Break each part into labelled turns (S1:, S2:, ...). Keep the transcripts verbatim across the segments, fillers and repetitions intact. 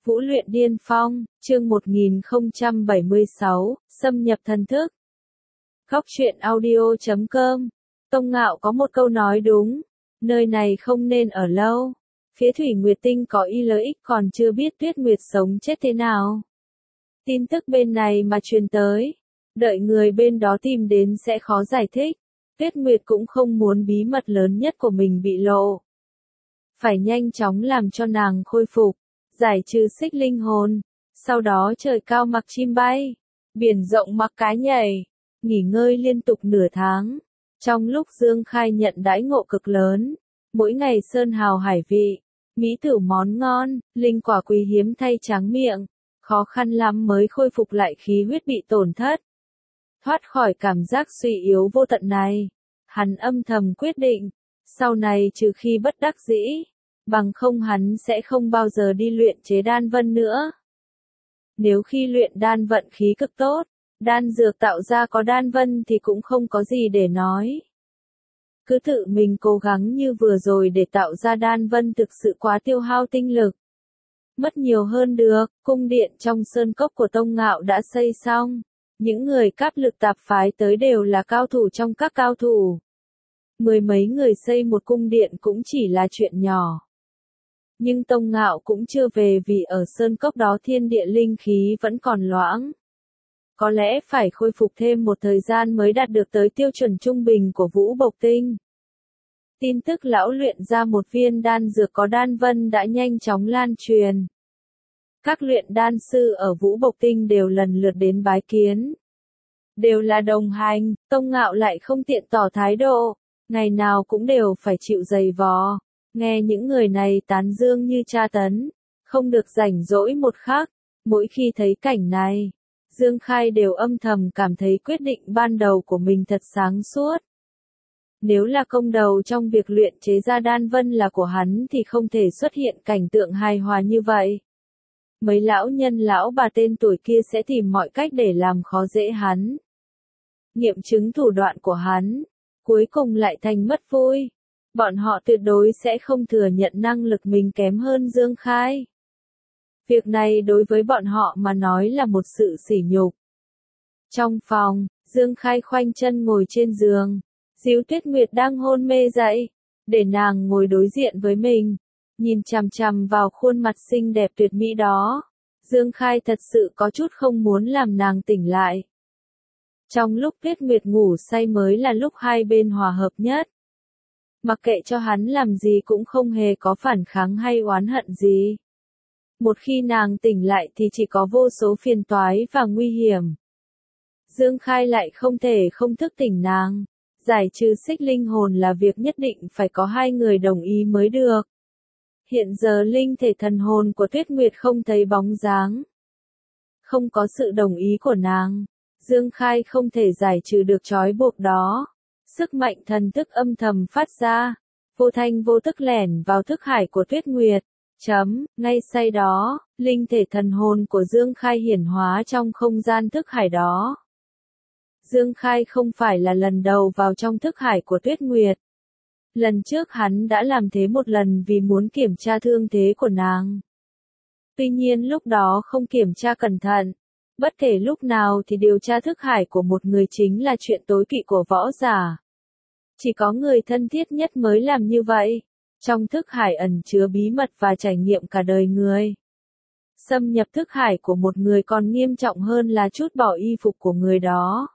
S1: Vũ luyện điên phong, chương một nghìn không trăm bảy mươi sáu, xâm nhập thần thức. Góc truyện audio chấm com. Tông Ngạo có một câu nói đúng, nơi này không nên ở lâu. Phía Thủy Nguyệt Tinh có y lợi ích còn chưa biết Tuyết Nguyệt sống chết thế nào. Tin tức bên này mà truyền tới, đợi người bên đó tìm đến sẽ khó giải thích. Tuyết Nguyệt cũng không muốn bí mật lớn nhất của mình bị lộ. Phải nhanh chóng làm cho nàng khôi phục, giải trừ xích linh hồn, sau đó trời cao mặc chim bay, biển rộng mặc cá nhảy, nghỉ ngơi liên tục nửa tháng. Trong lúc Dương Khai nhận đãi ngộ cực lớn, mỗi ngày sơn hào hải vị, mỹ tử món ngon, linh quả quý hiếm thay tráng miệng, khó khăn lắm mới khôi phục lại khí huyết bị tổn thất. Thoát khỏi cảm giác suy yếu vô tận này, hắn âm thầm quyết định, sau này trừ khi bất đắc dĩ, bằng không hắn sẽ không bao giờ đi luyện chế đan vân nữa. Nếu khi luyện đan vận khí cực tốt, đan dược tạo ra có đan vân thì cũng không có gì để nói. Cứ tự mình cố gắng như vừa rồi để tạo ra đan vân thực sự quá tiêu hao tinh lực. Mất nhiều hơn được, cung điện trong sơn cốc của Tông Ngạo đã xây xong. Những người cáp lực tạp phái tới đều là cao thủ trong các cao thủ. Mười mấy người xây một cung điện cũng chỉ là chuyện nhỏ. Nhưng Tông Ngạo cũng chưa về vì ở sơn cốc đó thiên địa linh khí vẫn còn loãng. Có lẽ phải khôi phục thêm một thời gian mới đạt được tới tiêu chuẩn trung bình của Vũ Bộc Tinh. Tin tức lão luyện ra một viên đan dược có đan vân đã nhanh chóng lan truyền. Các luyện đan sư ở Vũ Bộc Tinh đều lần lượt đến bái kiến. Đều là đồng hành, Tông Ngạo lại không tiện tỏ thái độ, ngày nào cũng đều phải chịu giày vò. Nghe những người này tán dương như tra tấn, không được rảnh rỗi một khắc. Mỗi khi thấy cảnh này, Dương Khai đều âm thầm cảm thấy quyết định ban đầu của mình thật sáng suốt. Nếu là công đầu trong việc luyện chế ra đan vân là của hắn thì không thể xuất hiện cảnh tượng hài hòa như vậy. Mấy lão nhân lão bà tên tuổi kia sẽ tìm mọi cách để làm khó dễ hắn. Nghiệm chứng thủ đoạn của hắn, cuối cùng lại thành mất vui. Bọn họ tuyệt đối sẽ không thừa nhận năng lực mình kém hơn Dương Khai. Việc này đối với bọn họ mà nói là một sự sỉ nhục. Trong phòng, Dương Khai khoanh chân ngồi trên giường. Díu Tuyết Nguyệt đang hôn mê dậy, để nàng ngồi đối diện với mình. Nhìn chằm chằm vào khuôn mặt xinh đẹp tuyệt mỹ đó, Dương Khai thật sự có chút không muốn làm nàng tỉnh lại. Trong lúc Tuyết Nguyệt ngủ say mới là lúc hai bên hòa hợp nhất. Mặc kệ cho hắn làm gì cũng không hề có phản kháng hay oán hận gì. Một khi nàng tỉnh lại thì chỉ có vô số phiền toái và nguy hiểm. Dương Khai lại không thể không thức tỉnh nàng. Giải trừ xích linh hồn là việc nhất định phải có hai người đồng ý mới được. Hiện giờ linh thể thần hồn của Tuyết Nguyệt không thấy bóng dáng. Không có sự đồng ý của nàng, Dương Khai không thể giải trừ được trói buộc đó. Sức mạnh thần thức âm thầm phát ra, vô thanh vô tức lẻn vào thức hải của Tuyết Nguyệt. Chấm, ngay say đó, linh thể thần hồn của Dương Khai hiển hóa trong không gian thức hải đó. Dương Khai không phải là lần đầu vào trong thức hải của Tuyết Nguyệt. Lần trước hắn đã làm thế một lần vì muốn kiểm tra thương thế của nàng. Tuy nhiên lúc đó không kiểm tra cẩn thận. Bất kể lúc nào thì điều tra thức hải của một người chính là chuyện tối kỵ của võ giả. Chỉ có người thân thiết nhất mới làm như vậy. Trong thức hải ẩn chứa bí mật và trải nghiệm cả đời người. Xâm nhập thức hải của một người còn nghiêm trọng hơn là trút bỏ y phục của người đó.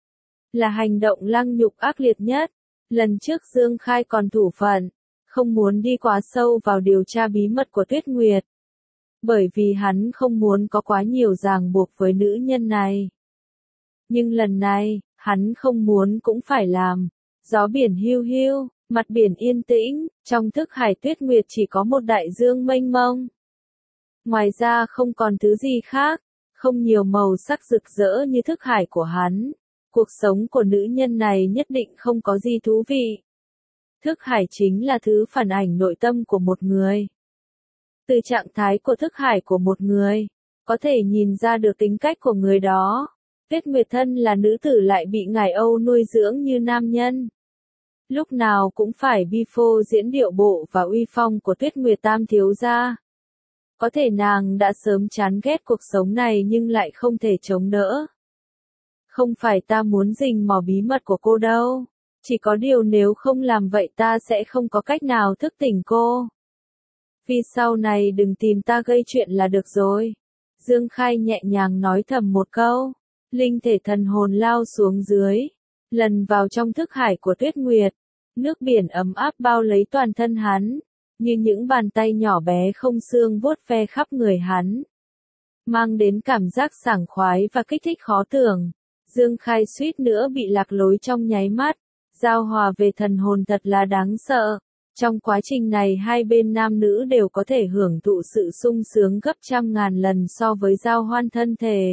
S1: Là hành động lăng nhục ác liệt nhất. Lần trước Dương Khai còn thủ phận, không muốn đi quá sâu vào điều tra bí mật của Tuyết Nguyệt. Bởi vì hắn không muốn có quá nhiều ràng buộc với nữ nhân này. Nhưng lần này, hắn không muốn cũng phải làm. Gió biển hiu hiu, mặt biển yên tĩnh, trong thức hải Tuyết Nguyệt chỉ có một đại dương mênh mông. Ngoài ra không còn thứ gì khác, không nhiều màu sắc rực rỡ như thức hải của hắn. Cuộc sống của nữ nhân này nhất định không có gì thú vị. Thức hải chính là thứ phản ảnh nội tâm của một người. Từ trạng thái của thức hải của một người, có thể nhìn ra được tính cách của người đó. Tuyết Nguyệt thân là nữ tử lại bị ngải Âu nuôi dưỡng như nam nhân. Lúc nào cũng phải bi phô diễn điệu bộ và uy phong của Tuyết Nguyệt tam thiếu gia. Có thể nàng đã sớm chán ghét cuộc sống này nhưng lại không thể chống đỡ. Không phải ta muốn rình mò bí mật của cô đâu. Chỉ có điều nếu không làm vậy ta sẽ không có cách nào thức tỉnh cô. Vì sau này đừng tìm ta gây chuyện là được rồi. Dương Khai nhẹ nhàng nói thầm một câu. Linh thể thần hồn lao xuống dưới. Lần vào trong thức hải của Tuyết Nguyệt. Nước biển ấm áp bao lấy toàn thân hắn. Như những bàn tay nhỏ bé không xương vuốt ve khắp người hắn. Mang đến cảm giác sảng khoái và kích thích khó tưởng. Dương Khai suýt nữa bị lạc lối trong nháy mắt. Giao hòa về thần hồn thật là đáng sợ. Trong quá trình này hai bên nam nữ đều có thể hưởng thụ sự sung sướng gấp trăm ngàn lần so với giao hoan thân thể.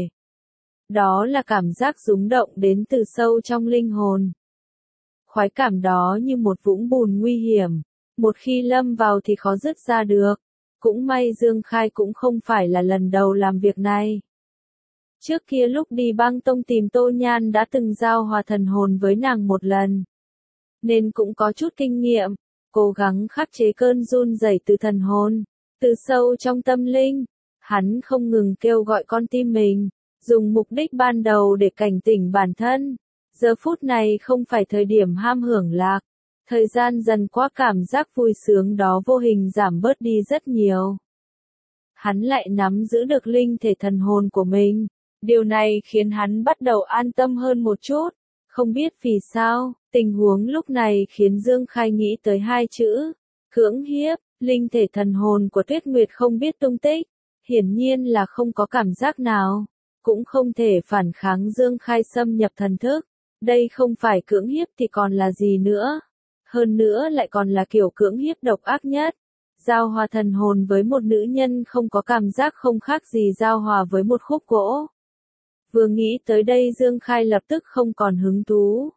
S1: Đó là cảm giác rung động đến từ sâu trong linh hồn. Khoái cảm đó như một vũng bùn nguy hiểm. Một khi lâm vào thì khó dứt ra được. Cũng may Dương Khai cũng không phải là lần đầu làm việc này. Trước kia lúc đi băng tông tìm Tô Nhan đã từng giao hòa thần hồn với nàng một lần. Nên cũng có chút kinh nghiệm, cố gắng khắc chế cơn run rẩy từ thần hồn. Từ sâu trong tâm linh, hắn không ngừng kêu gọi con tim mình, dùng mục đích ban đầu để cảnh tỉnh bản thân. Giờ phút này không phải thời điểm ham hưởng lạc. Thời gian dần qua cảm giác vui sướng đó vô hình giảm bớt đi rất nhiều. Hắn lại nắm giữ được linh thể thần hồn của mình. Điều này khiến hắn bắt đầu an tâm hơn một chút. Không biết vì sao, tình huống lúc này khiến Dương Khai nghĩ tới hai chữ. Cưỡng hiếp, linh thể thần hồn của Tuyết Nguyệt không biết tung tích. Hiển nhiên là không có cảm giác nào. Cũng không thể phản kháng Dương Khai xâm nhập thần thức. Đây không phải cưỡng hiếp thì còn là gì nữa. Hơn nữa lại còn là kiểu cưỡng hiếp độc ác nhất. Giao hòa thần hồn với một nữ nhân không có cảm giác không khác gì giao hòa với một khúc gỗ. Vừa nghĩ tới đây Dương Khai lập tức không còn hứng thú.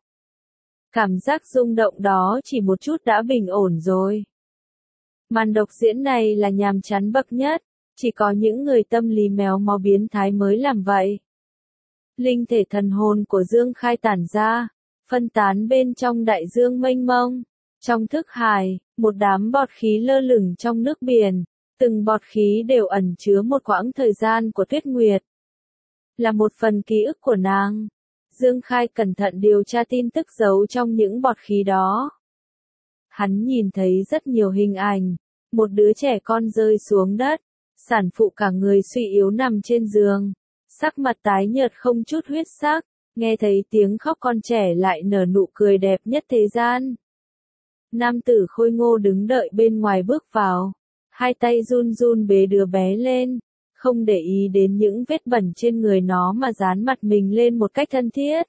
S1: Cảm giác rung động đó chỉ một chút đã bình ổn rồi. Màn độc diễn này là nhàm chán bậc nhất, chỉ có những người tâm lý méo mó biến thái mới làm vậy. Linh thể thần hồn của Dương Khai tản ra, phân tán bên trong đại dương mênh mông. Trong thức hải, một đám bọt khí lơ lửng trong nước biển, từng bọt khí đều ẩn chứa một quãng thời gian của Tuyết Nguyệt. Là một phần ký ức của nàng. Dương Khai cẩn thận điều tra tin tức giấu trong những bọt khí đó. Hắn nhìn thấy rất nhiều hình ảnh, một đứa trẻ con rơi xuống đất, sản phụ cả người suy yếu nằm trên giường, sắc mặt tái nhợt không chút huyết sắc, nghe thấy tiếng khóc con trẻ lại nở nụ cười đẹp nhất thế gian. Nam tử khôi ngô đứng đợi bên ngoài bước vào, hai tay run run bế đứa bé lên, không để ý đến những vết bẩn trên người nó mà dán mặt mình lên một cách thân thiết.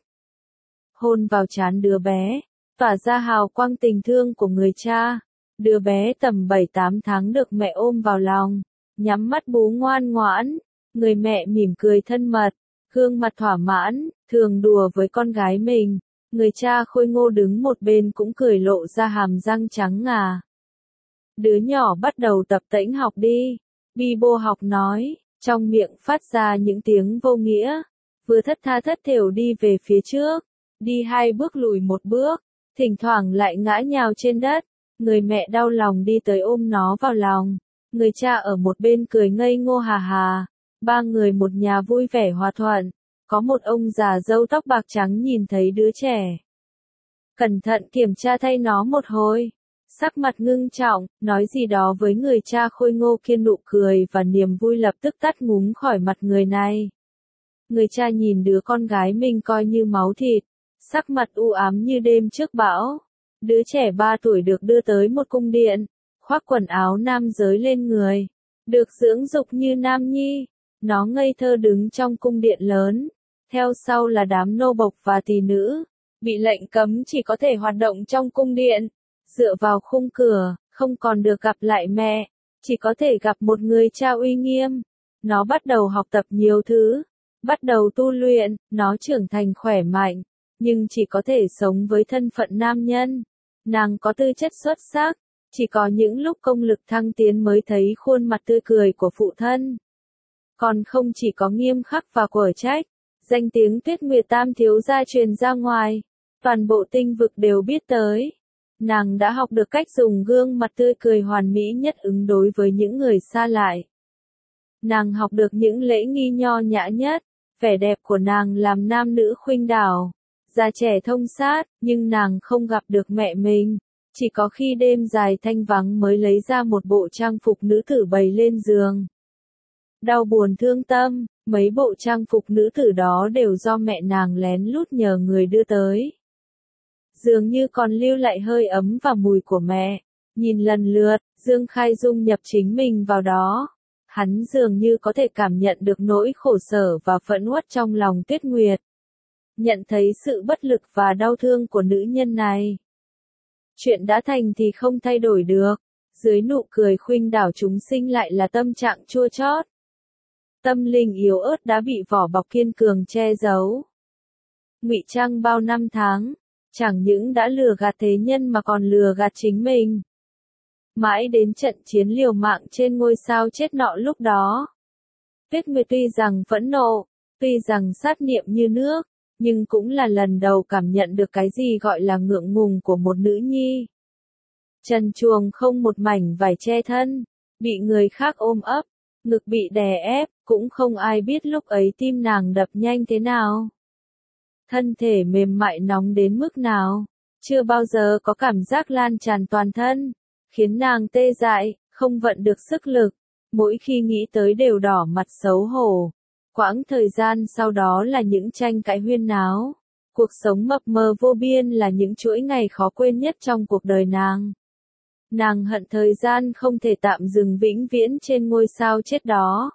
S1: Hôn vào trán đứa bé, tỏa ra hào quang tình thương của người cha. Đứa bé tầm bảy tám tháng được mẹ ôm vào lòng, nhắm mắt bú ngoan ngoãn, người mẹ mỉm cười thân mật, gương mặt thỏa mãn, thường đùa với con gái mình. Người cha khôi ngô đứng một bên cũng cười lộ ra hàm răng trắng ngà. Đứa nhỏ bắt đầu tập tễnh học đi. Bi bô học nói, trong miệng phát ra những tiếng vô nghĩa. Vừa thất tha thất thểu đi về phía trước, đi hai bước lùi một bước, thỉnh thoảng lại ngã nhào trên đất. Người mẹ đau lòng đi tới ôm nó vào lòng. Người cha ở một bên cười ngây ngô hà hà. Ba người một nhà vui vẻ hòa thuận. Có một ông già râu tóc bạc trắng nhìn thấy đứa trẻ. Cẩn thận kiểm tra thay nó một hồi. Sắc mặt ngưng trọng, nói gì đó với người cha khôi ngô kia, nụ cười và niềm vui lập tức tắt ngúm khỏi mặt người này. Người cha nhìn đứa con gái mình coi như máu thịt. Sắc mặt u ám như đêm trước bão. Đứa trẻ ba tuổi được đưa tới một cung điện. Khoác quần áo nam giới lên người. Được dưỡng dục như nam nhi. Nó ngây thơ đứng trong cung điện lớn. Theo sau là đám nô bộc và tỳ nữ, bị lệnh cấm chỉ có thể hoạt động trong cung điện, dựa vào khung cửa, không còn được gặp lại mẹ, chỉ có thể gặp một người cha uy nghiêm. Nó bắt đầu học tập nhiều thứ, bắt đầu tu luyện, nó trưởng thành khỏe mạnh, nhưng chỉ có thể sống với thân phận nam nhân. Nàng có tư chất xuất sắc, chỉ có những lúc công lực thăng tiến mới thấy khuôn mặt tươi cười của phụ thân. Còn không chỉ có nghiêm khắc và quở trách. Danh tiếng Tuyết Nguyệt Tam thiếu gia truyền ra ngoài, toàn bộ tinh vực đều biết tới. Nàng đã học được cách dùng gương mặt tươi cười hoàn mỹ nhất ứng đối với những người xa lạ. Nàng học được những lễ nghi nho nhã nhất, vẻ đẹp của nàng làm nam nữ khuynh đảo, già trẻ thông sát, nhưng nàng không gặp được mẹ mình. Chỉ có khi đêm dài thanh vắng mới lấy ra một bộ trang phục nữ tử bày lên giường. Đau buồn thương tâm, mấy bộ trang phục nữ tử đó đều do mẹ nàng lén lút nhờ người đưa tới. Dường như còn lưu lại hơi ấm và mùi của mẹ. Nhìn lần lượt, Dương Khai dung nhập chính mình vào đó. Hắn dường như có thể cảm nhận được nỗi khổ sở và phẫn uất trong lòng Tuyết Nguyệt. Nhận thấy sự bất lực và đau thương của nữ nhân này. Chuyện đã thành thì không thay đổi được. Dưới nụ cười khuynh đảo chúng sinh lại là tâm trạng chua chót. Tâm linh yếu ớt đã bị vỏ bọc kiên cường che giấu. Ngụy trang bao năm tháng, chẳng những đã lừa gạt thế nhân mà còn lừa gạt chính mình. Mãi đến trận chiến liều mạng trên ngôi sao chết nọ lúc đó. Tuyết Nguyệt tuy rằng phẫn nộ, tuy rằng sát niệm như nước, nhưng cũng là lần đầu cảm nhận được cái gì gọi là ngượng ngùng của một nữ nhi. Trần truồng không một mảnh vải che thân, bị người khác ôm ấp, ngực bị đè ép, cũng không ai biết lúc ấy tim nàng đập nhanh thế nào. Thân thể mềm mại nóng đến mức nào, chưa bao giờ có cảm giác lan tràn toàn thân, khiến nàng tê dại, không vận được sức lực, mỗi khi nghĩ tới đều đỏ mặt xấu hổ. Quãng thời gian sau đó là những tranh cãi huyên náo, cuộc sống mập mờ vô biên là những chuỗi ngày khó quên nhất trong cuộc đời nàng. Nàng hận thời gian không thể tạm dừng vĩnh viễn trên ngôi sao chết đó.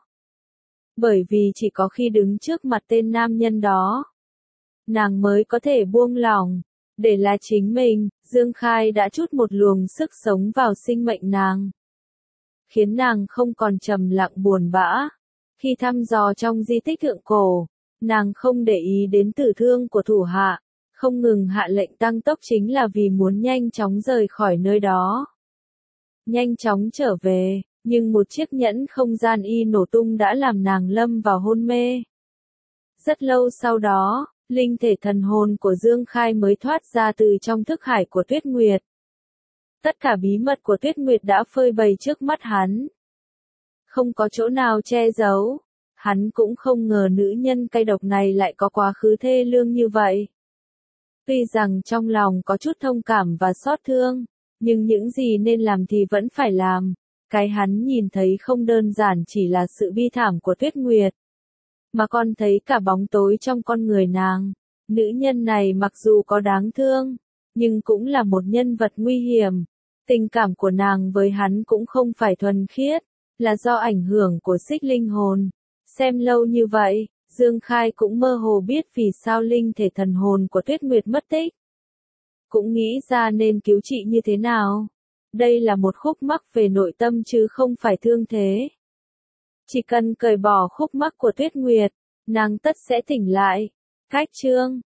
S1: Bởi vì chỉ có khi đứng trước mặt tên nam nhân đó, nàng mới có thể buông lỏng, để là chính mình. Dương Khai đã trút một luồng sức sống vào sinh mệnh nàng, khiến nàng không còn trầm lặng buồn bã. Khi thăm dò trong di tích thượng cổ, nàng không để ý đến tử thương của thủ hạ, không ngừng hạ lệnh tăng tốc chính là vì muốn nhanh chóng rời khỏi nơi đó. Nhanh chóng trở về, nhưng một chiếc nhẫn không gian y nổ tung đã làm nàng lâm vào hôn mê. Rất lâu sau đó, linh thể thần hồn của Dương Khai mới thoát ra từ trong thức hải của Tuyết Nguyệt. Tất cả bí mật của Tuyết Nguyệt đã phơi bày trước mắt hắn. Không có chỗ nào che giấu, hắn cũng không ngờ nữ nhân cay độc này lại có quá khứ thê lương như vậy. Tuy rằng trong lòng có chút thông cảm và xót thương, nhưng những gì nên làm thì vẫn phải làm. Cái hắn nhìn thấy không đơn giản chỉ là sự bi thảm của Tuyết Nguyệt, mà còn thấy cả bóng tối trong con người nàng. Nữ nhân này mặc dù có đáng thương, nhưng cũng là một nhân vật nguy hiểm. Tình cảm của nàng với hắn cũng không phải thuần khiết, là do ảnh hưởng của xích linh hồn. Xem lâu như vậy, Dương Khai cũng mơ hồ biết vì sao linh thể thần hồn của Tuyết Nguyệt mất tích. Cũng nghĩ ra nên cứu trị như thế nào. Đây là một khúc mắc về nội tâm chứ không phải thương thế. Chỉ cần cởi bỏ khúc mắc của Tuyết Nguyệt, nàng tất sẽ tỉnh lại. Cách chương